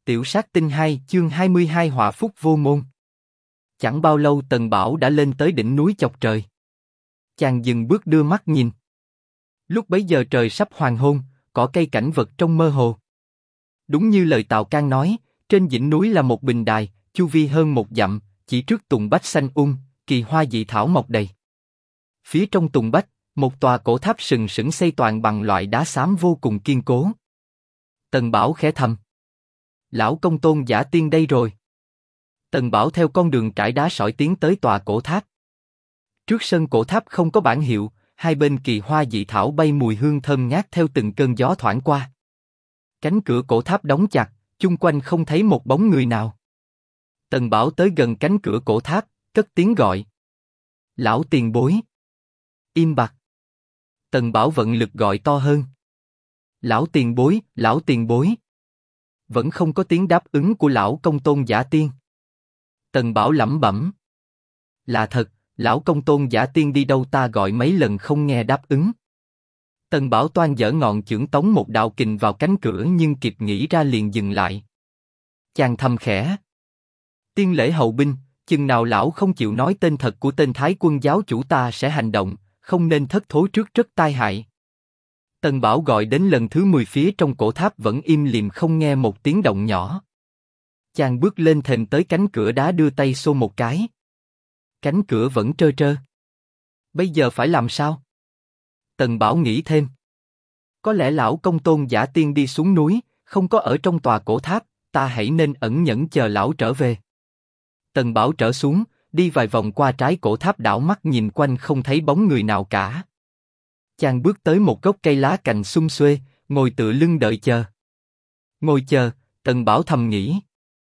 Tiểu sát tinh 2 chương 22 họa phúc vô môn. Chẳng bao lâu Tần Bảo đã lên tới đỉnh núi chọc trời. Chàng dừng bước đưa mắt nhìn. Lúc bấy giờ trời sắp hoàng hôn, cỏ cây cảnh vật trông mơ hồ. Đúng như lời Tào Cang nói, trên đỉnh núi là một bình đài, chu vi hơn 1 dặm, chỉ trước tùng bách xanh kỳ hoa dị thảo mọc đầy. Phía trong tùng bách, một tòa cổ tháp sừng sững xây toàn bằng loại đá xám vô cùng kiên cố. Tần Bảo khẽ thầm. Lão Công Tôn Giả Tiên đây rồi. Tần Bảo theo con đường trải đá sỏi tiến tới tòa cổ tháp. Trước sân cổ tháp không có bảng hiệu, hai bên kỳ hoa dị thảo bay mùi hương thơm ngát theo từng cơn gió thoảng qua. Cánh cửa cổ tháp đóng chặt, chung quanh không thấy một bóng người nào. Tần Bảo tới gần cánh cửa cổ tháp, cất tiếng gọi. Lão tiền bối. Im bặt. Tần Bảo vận lực gọi to hơn. Lão tiền bối, lão tiền bối. Vẫn không có tiếng đáp ứng của lão Công Tôn Giả Tiên. Tần Bảo lẩm bẩm. Là thật, lão Công Tôn Giả Tiên đi đâu ta gọi mấy lần không nghe đáp ứng. Tần Bảo toan giở ngọn chưởng tống một đạo kình vào cánh cửa nhưng kịp nghĩ ra liền dừng lại. Chàng thầm khẽ. Tiên lễ hậu binh, chừng nào lão không chịu nói tên thật của tên Thái Quân giáo chủ ta sẽ hành động, không nên thất thố trước rất tai hại. Tần Bảo gọi đến lần thứ 10 phía trong cổ tháp vẫn im lìm không nghe một tiếng động nhỏ. Chàng bước lên thềm tới cánh cửa đá đưa tay xô một cái. Cánh cửa vẫn trơ trơ. Bây giờ phải làm sao? Tần Bảo nghĩ thêm. Có lẽ lão Công Tôn Giả Tiên đi xuống núi, không có ở trong tòa cổ tháp, ta hãy nên ẩn nhẫn chờ lão trở về. Tần Bảo trở xuống, đi vài vòng qua trái cổ tháp đảo mắt nhìn quanh không thấy bóng người nào cả. Chàng bước tới một gốc cây lá cành sum xuê, ngồi tựa lưng đợi chờ. Ngồi chờ, Tần Bảo thầm nghĩ.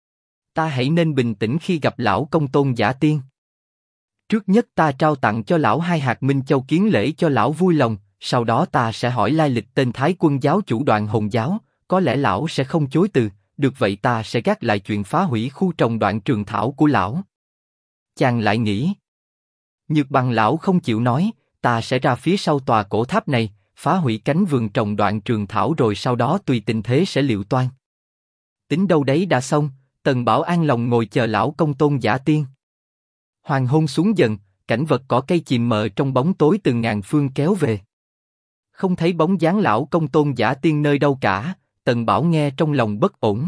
Ta hãy nên bình tĩnh khi gặp lão Công Tôn Giả Tiên. Trước nhất ta trao tặng cho lão 2 hạt Minh Châu kiến lễ cho lão vui lòng, sau đó ta sẽ hỏi lai lịch tên Thái Quân giáo chủ Đoạn Hồn giáo, có lẽ lão sẽ không chối từ, được vậy ta sẽ gác lại chuyện phá hủy khu trồng Đoạn Trường Thảo của lão. Chàng lại nghĩ. Nhược bằng lão không chịu nói, ta sẽ ra phía sau tòa cổ tháp này, phá hủy cánh vườn trồng Đoạn Trường Thảo rồi sau đó tùy tình thế sẽ liệu toan. Tính đâu đấy đã xong, Tần Bảo an lòng ngồi chờ lão Công Tôn Giả Tiên. Hoàng hôn xuống dần, cảnh vật cỏ cây chìm mờ trong bóng tối từ ngàn phương kéo về. Không thấy bóng dáng lão Công Tôn Giả Tiên nơi đâu cả, Tần Bảo nghe trong lòng bất ổn.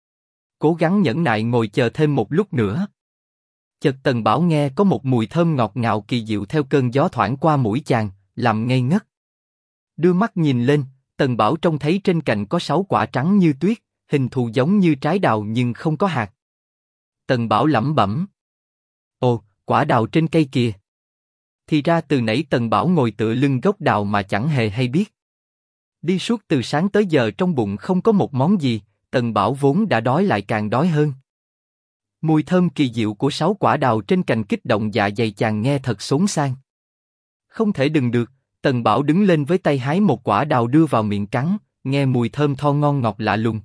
Cố gắng nhẫn nại ngồi chờ thêm một lúc nữa. Chợt Tần Bảo nghe có một mùi thơm ngọt ngào kỳ diệu theo cơn gió thoảng qua mũi chàng, làm ngây ngất. Đưa mắt nhìn lên, Tần Bảo trông thấy trên cành có 6 quả trắng như tuyết, hình thù giống như trái đào nhưng không có hạt. Tần Bảo lẩm bẩm. Ồ, quả đào trên cây kìa. Thì ra từ nãy Tần Bảo ngồi tựa lưng gốc đào mà chẳng hề hay biết. Đi suốt từ sáng tới giờ trong bụng không có một món gì, Tần Bảo vốn đã đói lại càng đói hơn. Mùi thơm kỳ diệu của 6 quả đào trên cành kích động dạ dày chàng nghe thật xốn sang. Không thể đừng được, Tần Bảo đứng lên với tay hái một quả đào đưa vào miệng cắn, nghe mùi thơm tho ngon ngọt lạ lùng.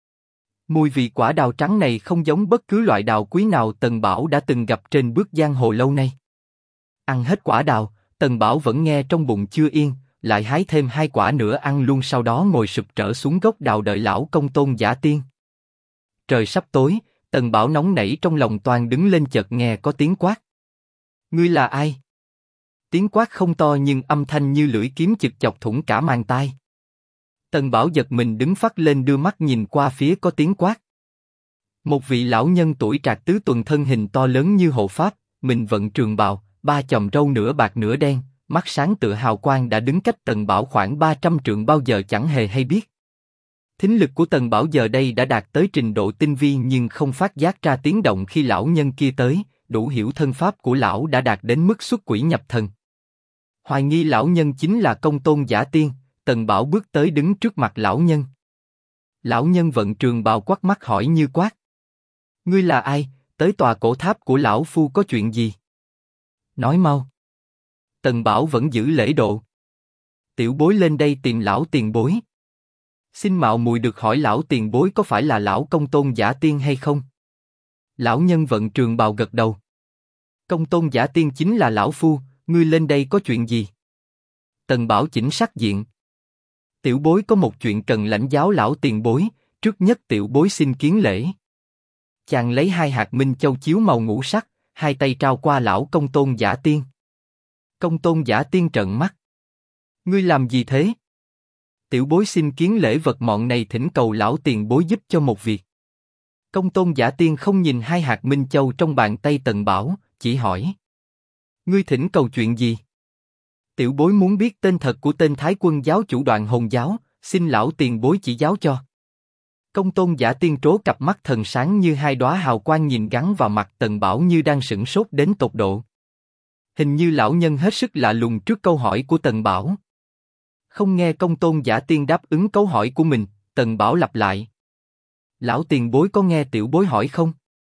Mùi vị quả đào trắng này không giống bất cứ loại đào quý nào Tần Bảo đã từng gặp trên bước giang hồ lâu nay. Ăn hết quả đào, Tần Bảo vẫn nghe trong bụng chưa yên, lại hái thêm 2 quả nữa ăn luôn sau đó ngồi sụp trở xuống gốc đào đợi lão Công Tôn Giả Tiên. Trời sắp tối, Tần Bảo nóng nảy trong lòng toan đứng lên chợt nghe có tiếng quát. Ngươi là ai? Tiếng quát không to nhưng âm thanh như lưỡi kiếm chực chọc thủng cả màng tai. Tần Bảo giật mình đứng phắt lên đưa mắt nhìn qua phía có tiếng quát. Một vị lão nhân tuổi trạc tứ tuần thân hình to lớn như hộ pháp, mình vận trường bào, 3 chòm râu nửa bạc nửa đen, mắt sáng tựa hào quang đã đứng cách Tần Bảo khoảng 300 trượng bao giờ chẳng hề hay biết. Thính lực của Tần Bảo giờ đây đã đạt tới trình độ tinh vi nhưng không phát giác ra tiếng động khi lão nhân kia tới, đủ hiểu thân pháp của lão đã đạt đến mức xuất quỷ nhập thần. Hoài nghi lão nhân chính là Công Tôn Giả Tiên, Tần Bảo bước tới đứng trước mặt lão nhân. Lão nhân vận trường bào quắt mắt hỏi như quát. Ngươi là ai, tới tòa cổ tháp của lão phu có chuyện gì? Nói mau. Tần Bảo vẫn giữ lễ độ. Tiểu bối lên đây tìm lão tiền bối. Xin mạo muội được hỏi lão tiền bối có phải là lão Công Tôn Giả Tiên hay không? Lão nhân vận trường bào gật đầu. Công Tôn Giả Tiên chính là lão phu, ngươi lên đây có chuyện gì? Tần Bảo chỉnh sắc diện. Tiểu bối có một chuyện cần lãnh giáo lão tiền bối, Trước nhất tiểu bối xin kiến lễ. Chàng lấy 2 hạt minh châu chiếu màu ngũ sắc, 2 tay trao qua lão Công Tôn Giả Tiên. Công Tôn Giả Tiên trợn mắt. Ngươi làm gì thế? Tiểu bối xin kiến lễ vật mọn này, thỉnh cầu lão tiền bối giúp cho một việc. Công Tôn Giả Tiên không nhìn 2 hạt minh châu trong bàn tay Tần Bảo, chỉ hỏi. Ngươi thỉnh cầu chuyện gì? Tiểu bối muốn biết tên thật của tên Thái Quân giáo chủ Đoạn Hồn giáo, xin lão tiền bối chỉ giáo cho. Công Tôn Giả Tiên trố cặp mắt thần sáng như 2 đóa hào quang nhìn gắn vào mặt Tần Bảo như đang sửng sốt đến tột độ. Hình như lão nhân hết sức lạ lùng trước câu hỏi của Tần Bảo. Không nghe Công Tôn Giả Tiên đáp ứng câu hỏi của mình, Tần Bảo lặp lại. Lão tiền bối có nghe tiểu bối hỏi không?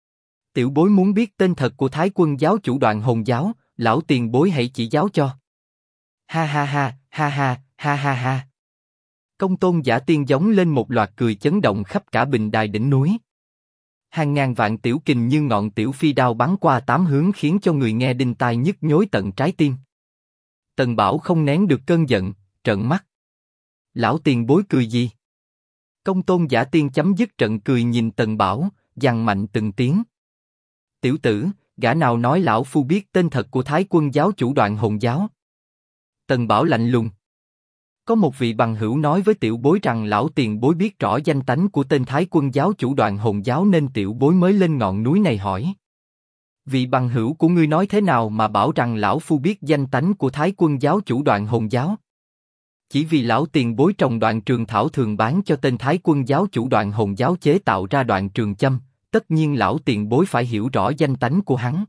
Tiểu bối muốn biết tên thật của Thái Quân giáo chủ Đoạn Hồn giáo, lão tiền bối hãy chỉ giáo cho. Ha ha ha, ha ha, ha ha ha. Công Tôn Giả Tiên giống lên một loạt cười chấn động khắp cả bình đài đỉnh núi. Hàng ngàn vạn tiểu kình như ngọn tiểu phi đao bắn qua 8 hướng khiến cho người nghe đinh tai nhức nhối tận trái tim. Tần Bảo không nén được cơn giận, trợn mắt. Lão tiền bối cười gì? Công Tôn Giả Tiên chấm dứt trận cười nhìn Tần Bảo, giằng mạnh từng tiếng. Tiểu tử, gã nào nói lão phu biết tên thật của Thái Quân giáo chủ Đoạn Hồn giáo? Tần Bảo lạnh lùng. Có một vị bằng hữu nói với tiểu bối rằng lão tiền bối biết rõ danh tánh của tên Thái Quân giáo chủ Đoạn Hồn giáo nên tiểu bối mới lên ngọn núi này hỏi. Vị bằng hữu của ngươi nói thế nào mà bảo rằng lão phu biết danh tánh của Thái Quân giáo chủ Đoạn Hồn giáo? Chỉ vì lão tiền bối trồng đoạn trường thảo thường bán cho tên Thái Quân giáo chủ Đoạn Hồn giáo chế tạo ra đoạn trường châm, tất nhiên lão tiền bối phải hiểu rõ danh tánh của hắn.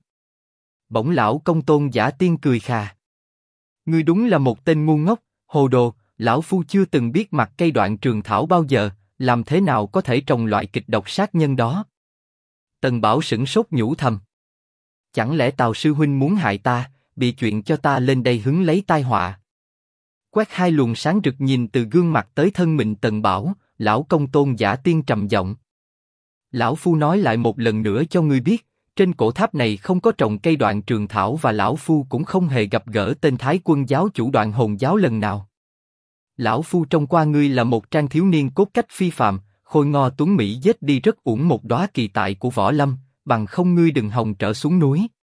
Bỗng lão Công Tôn Giả Tiên cười khà. Ngươi đúng là một tên ngu ngốc, hồ đồ, lão phu chưa từng biết mặt cây đoạn trường thảo bao giờ, làm thế nào có thể trồng loại kịch độc sát nhân đó? Tần Bảo sửng sốt nhủ thầm. Chẳng lẽ Tào sư huynh muốn hại ta, bị chuyện cho ta lên đây hứng lấy tai họa? Quét 2 luồng sáng rực nhìn từ gương mặt tới thân mình Tần Bảo, lão Công Tôn Giả Tiên trầm giọng. Lão phu nói lại một lần nữa cho ngươi biết, trên cổ tháp này không có trồng cây đoạn trường thảo và lão phu cũng không hề gặp gỡ tên Thái Quân giáo chủ Đoạn Hồn giáo lần nào. Lão phu trông qua ngươi là một trang thiếu niên cốt cách phi phàm, khôi ngô tuấn mỹ, giết đi rất uổng một đóa kỳ tài của võ lâm, bằng không ngươi đừng hòng trở xuống núi.